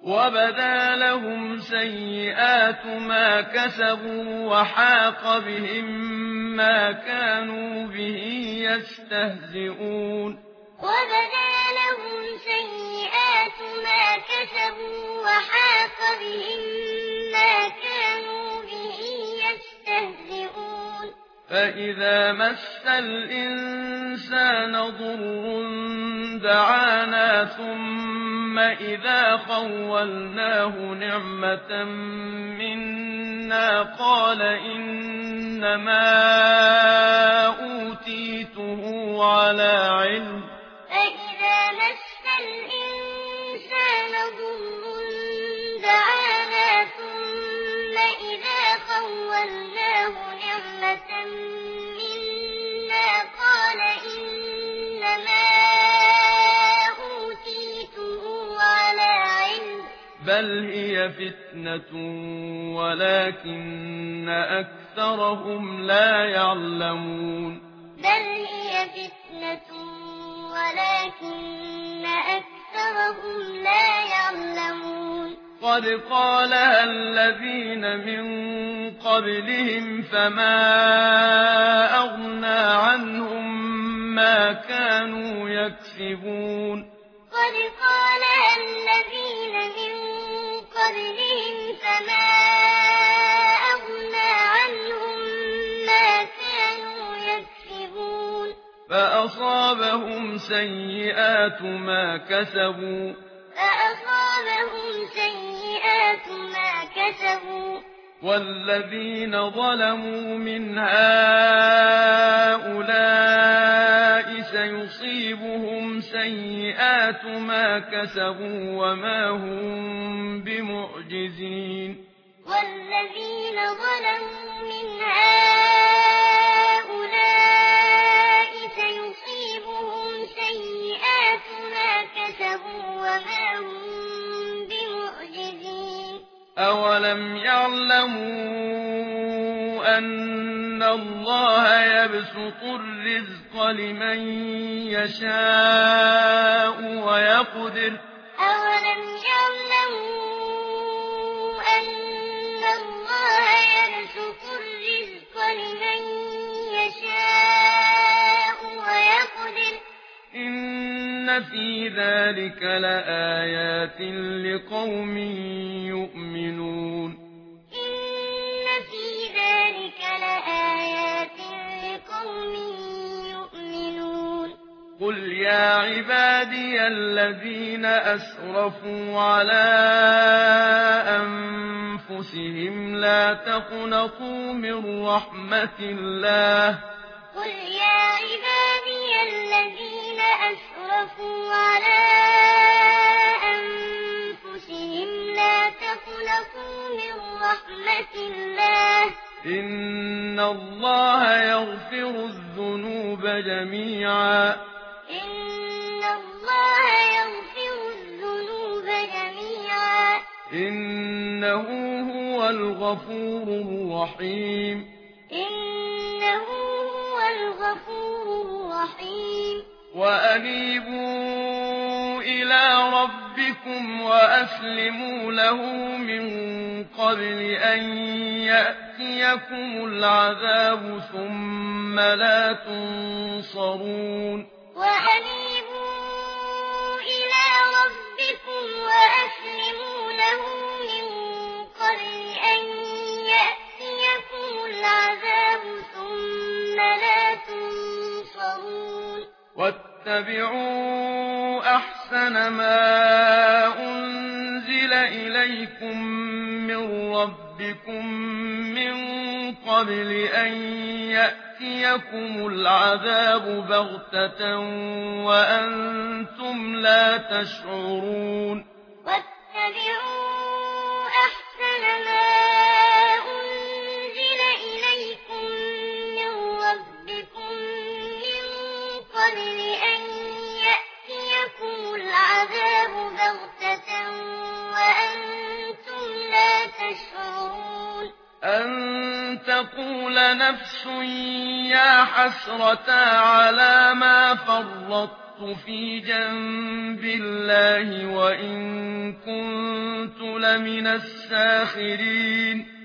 وبدا لهم سيئات ما كسبوا وحاق بهم ما كانوا به يستهزئون وبدا لهم سيئات ما كسبوا وحاق بهم ما كانوا به يستهزئون فإذا مس الإنسان ضر دعانا ثم إذا خولناه نعمة منا قال إنما أوتيته على علم فإذا مس الإنسان ضر دعانا ثم إذا خولناه نعمة منا قال إنما أوتيته على علم بل هي فتنة ولكن أكثرهم لا يعلمون بل هي فتنة ولكن أكثرهم لا يعلمون قد قالها الذين من قبلهم فما أغنى عنهم ما كانوا يكسبون قد قالها الذين من قبلهم فما أغنى عنهم ما كانوا يكسبون فأصابهم سيئات ما كسبوا والذين ظلموا من هؤلاء سيصيبهم سيئات ما كسبوا وما هم بمعجزين والذين ظلموا من هؤلاء سيصيبهم سيئات ما كسبوا وما هم بمعجزين أولم يعلموا أن الله يبسط الرزق لمن يشاء ويقدر أولم يعلموا أن الله يبسط الرزق لمن يشاء ويقدر إن في ذلك لآيات لقوم يؤمنون إن في ذلك لآيات لقوم يؤمنون قل يا عبادي الذين أسرفوا على أنفسهم لا تقنطوا من رحمة الله قل يا عبادي الذين أسرفوا على أنفسهم لا تقنطوا من رحمة الله إن الله يغفر الذنوب جميعا إن الله يغفر الذنوب جميعا إنه هو الغفور الرحيم إنه هو الغفور الرحيم وأنيبوا إلى ربكم وأسلموا له من قبل أن يأتيكم العذاب ثم لا تنصرون وأنيبوا إلى ربكم وأسلموا له من قبل أن يأتيكم العذاب ثم لا تنصرون واتبعوا أحسن ما أنزل إليكم من ربكم من قبل أن يأتيكم العذاب بغتة وأنتم لا تشعرون واتبعوا أحسن ما أنزل إليكم من ربكم من قبل أن يأتيكم العذاب بغتة وأنتم لا تشعرون أن تقول نفس يا حسرة على ما فرطت في جنب الله وإن كنت كنت لمن الساخرين